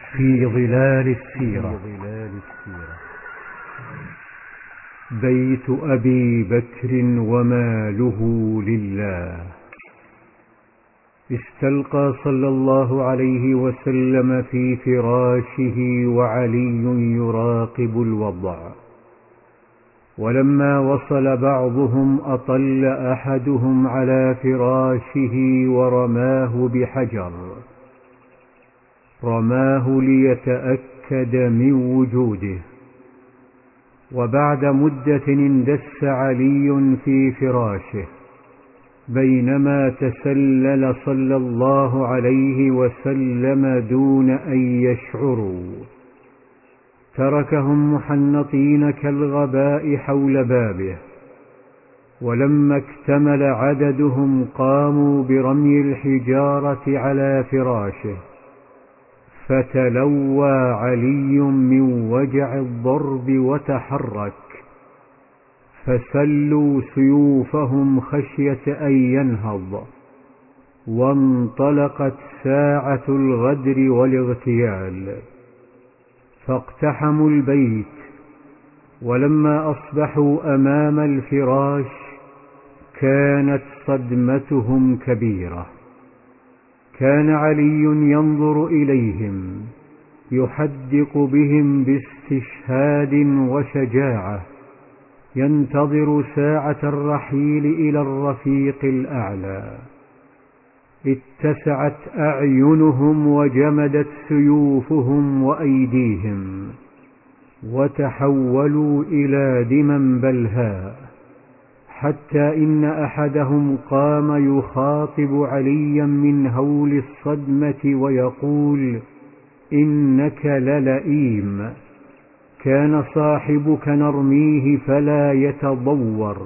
في ظلال السيرة. بيت أبي بكر وماله لله. استلقى صلى الله عليه وسلم في فراشه وعلي يراقب الوضع، ولما وصل بعضهم أطل أحدهم على فراشه ورماه بحجر، رماه ليتأكد من وجوده. وبعد مدة اندس علي في فراشه، بينما تسلل صلى الله عليه وسلم دون أن يشعروا، تركهم محنطين كالغباء حول بابه. ولما اكتمل عددهم قاموا برمي الحجارة على فراشه، فتلوى علي من وجع الضرب وتحرك، فسلوا سيوفهم خشية أن ينهض. وانطلقت ساعة الغدر والاغتيال، فاقتحموا البيت. ولما أصبحوا أمام الفراش كانت صدمتهم كبيرة. كان علي ينظر إليهم يحدق بهم باستشهاد وشجاعة، ينتظر ساعة الرحيل إلى الرفيق الأعلى. اتسعت أعينهم وجمدت سيوفهم وأيديهم، وتحولوا إلى دما بلهاء، حتى إن أحدهم قام يخاطب عليا من هول الصدمة ويقول: إنك للئيم، كان صاحبك نرميه فلا يتضور،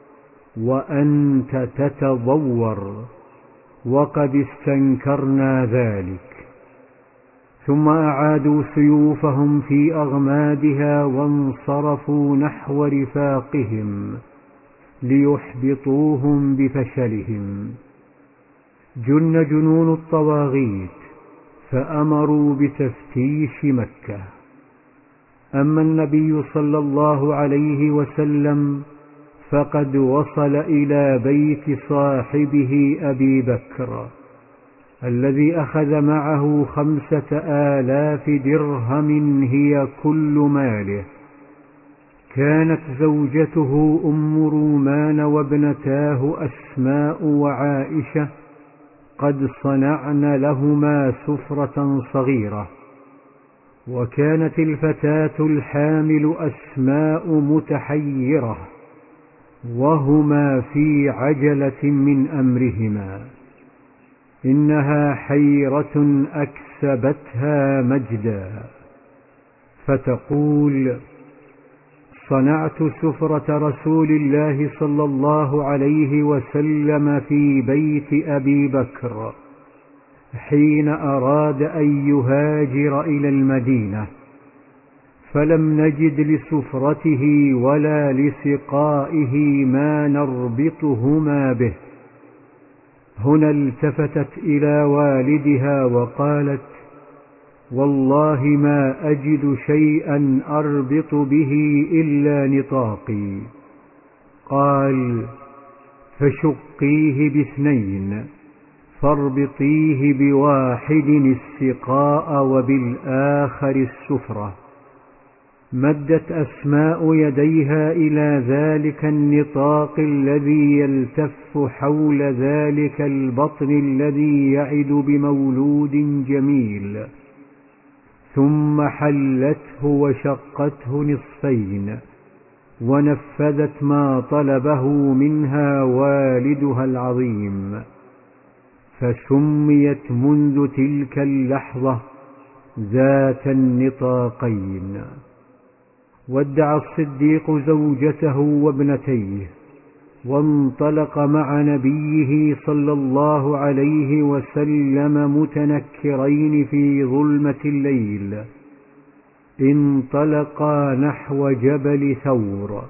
وأنت تتضور، وقد استنكرنا ذلك. ثم أعادوا سيوفهم في أغمادها وانصرفوا نحو رفاقهم ليحبطوهم بفشلهم. جن جنون الطواغيت فأمروا بتفتيش مكة. أما النبي صلى الله عليه وسلم فقد وصل إلى بيت صاحبه أبي بكر الذي أخذ معه 5000 درهم هي كل ماله. كانت زوجته أم رومان وابنتاه أسماء وعائشة قد صنعن لهما سفرة صغيرة، وكانت الفتاة الحامل أسماء متحيرة، وهما في عجلة من أمرهما. إنها حيرة أكسبتها مجدا، فتقول: صنعت سفرة رسول الله صلى الله عليه وسلم في بيت أبي بكر حين أراد أن يهاجر إلى المدينة، فلم نجد لسفرته ولا لسقائه ما نربطهما به. هنا التفتت إلى والدها وقالت: والله ما أجد شيئا أربط به إلا نطاقي. قال: فشقيه ب2، فاربطيه بواحد السقاء وبالآخر السفرة. مدت أسماء يديها إلى ذلك النطاق الذي يلتف حول ذلك البطن الذي يعد بمولود جميل، ثم حلته وشقته نصفين، ونفذت ما طلبه منها والدها العظيم، فسميت منذ تلك اللحظة ذات النطاقين. ودع الصديق زوجته وابنتيه، وانطلق مع نبيه صلى الله عليه وسلم متنكرين في ظلمة الليل. انطلقا نحو جبل ثور،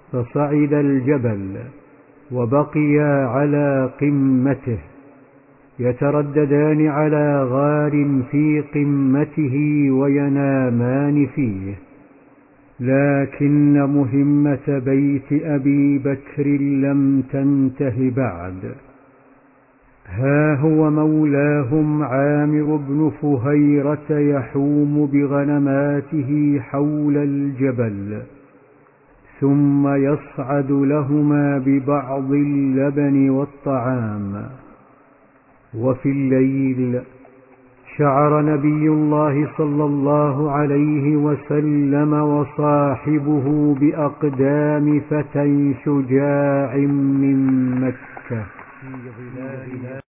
فصعد الجبل وبقيا على قمته، يترددان على غار في قمته وينامان فيه. لكن مهمة بيت أبي بكر لم تنته بعد. ها هو مولاهم عامر بن فهيرة يحوم بغنماته حول الجبل، ثم يصعد لهما ببعض اللبن والطعام. وفي الليل شعر نبي الله صلى الله عليه وسلم وصاحبه بأقدام فتى شجاع من مكة في ظلال